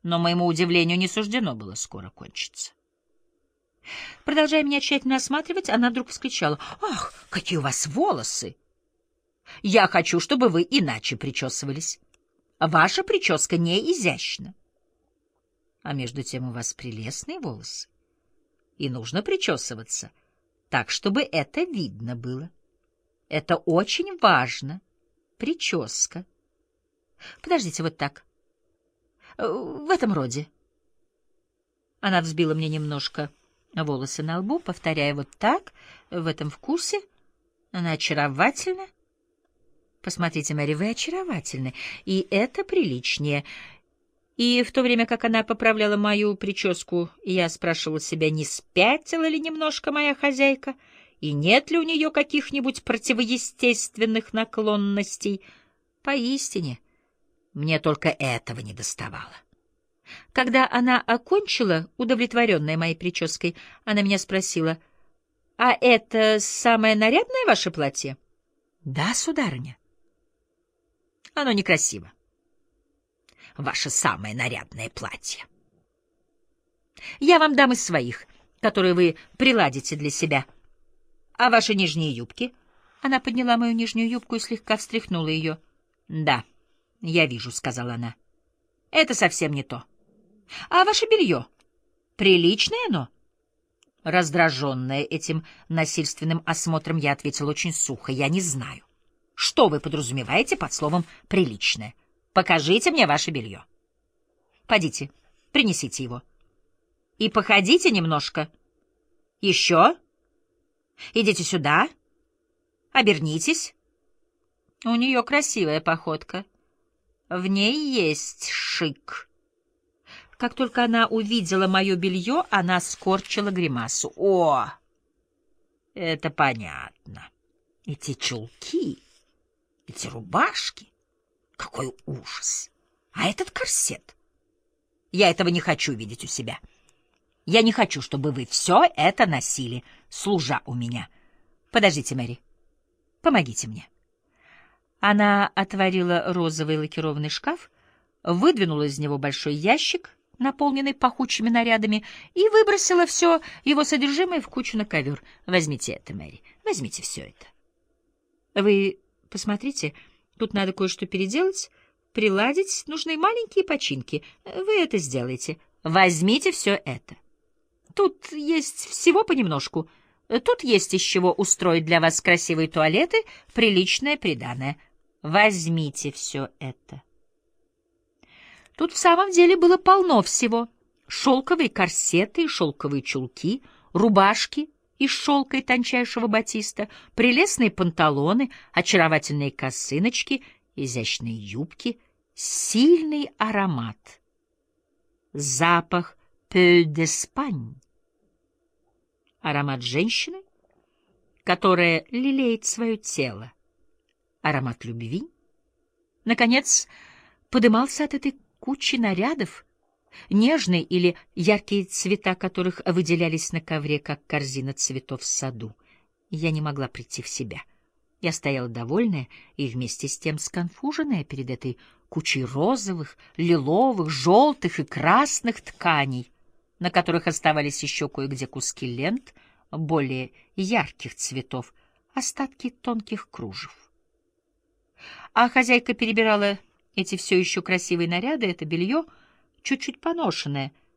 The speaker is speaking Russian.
но моему удивлению не суждено было скоро кончиться. Продолжая меня тщательно осматривать, она вдруг вскричала: «Ах, какие у вас волосы! Я хочу, чтобы вы иначе причесывались. Ваша прическа не изящна. А между тем у вас прелестные волосы, и нужно причесываться так, чтобы это видно было. Это очень важно. Прическа. Подождите, вот так. В этом роде». Она взбила мне немножко волосы на лбу, повторяя: «Вот так, в этом вкусе. Она очаровательна. Посмотрите, Мэри, вы очаровательны, и это приличнее». И в то время как она поправляла мою прическу, я спрашивала себя, не спятила ли немножко моя хозяйка, и нет ли у нее каких-нибудь противоестественных наклонностей. Поистине, мне только этого недоставало. Когда она окончила, удовлетворенная моей прической, она меня спросила: «А это самое нарядное ваше платье?» «Да, сударыня». «Оно некрасиво. Ваше самое нарядное платье. Я вам дам из своих, которые вы приладите для себя. А ваши нижние юбки?» Она подняла мою нижнюю юбку и слегка встряхнула ее. «Да, я вижу», — сказала она. «Это совсем не то. А ваше белье? Приличное оно?» Раздраженная этим насильственным осмотром, я ответила очень сухо: «Я не знаю. Что вы подразумеваете под словом «приличное»? Покажите мне ваше белье. Подите, принесите его. И походите немножко. Еще. Идите сюда. Обернитесь». У нее красивая походка. В ней есть шик. Как только она увидела мое белье, она скорчила гримасу. «О, это понятно. Эти чулки, эти рубашки. Какой ужас! А этот корсет? Я этого не хочу видеть у себя. Я не хочу, чтобы вы все это носили, служа у меня. Подождите, Мэри. Помогите мне». Она отворила розовый лакированный шкаф, выдвинула из него большой ящик, наполненный пахучими нарядами, и выбросила все его содержимое в кучу на ковер. «Возьмите это, Мэри, возьмите все это. Вы посмотрите, тут надо кое-что переделать, приладить, нужны маленькие починки. Вы это сделаете. Возьмите все это. Тут есть всего понемножку. Тут есть из чего устроить для вас красивые туалеты, приличное приданое. Возьмите все это». Тут в самом деле было полно всего. Шелковые корсеты и шелковые чулки, рубашки из шелка и тончайшего батиста, прелестные панталоны, очаровательные косыночки, изящные юбки, сильный аромат, запах «peu d'Espagne», аромат женщины, которая лелеет свое тело, аромат любви. Наконец, подымался от этой кучи нарядов, нежные или яркие цвета которых выделялись на ковре, как корзина цветов в саду. Я не могла прийти в себя. Я стояла довольная и вместе с тем сконфуженная перед этой кучей розовых, лиловых, желтых и красных тканей, на которых оставались еще кое-где куски лент более ярких цветов, остатки тонких кружев. А хозяйка перебирала эти все еще красивые наряды, это белье, чуть-чуть поношенное,